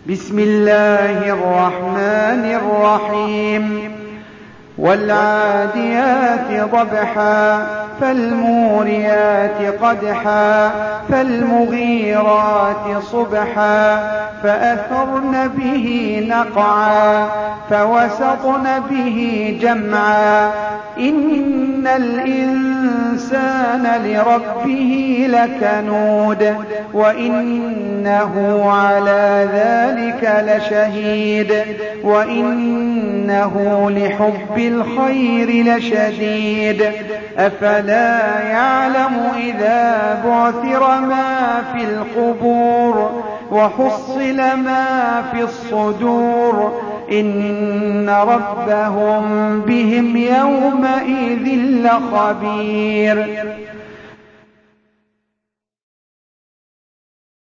بسم الله الرحمن الرحيم والعاديات ضبحا فالموريات قدحا فالمغيرات صبحا فأثرن به نقعا فوسطن به جمعا إن الإنسان لربه لكنود وإنه على ذلك لشهيد وإنه لحب الخير لشديد أفلا يعلم إذا بعثر ما في القبور وحصل ما في الصدور إن ربهم بهم يومئذ لخبير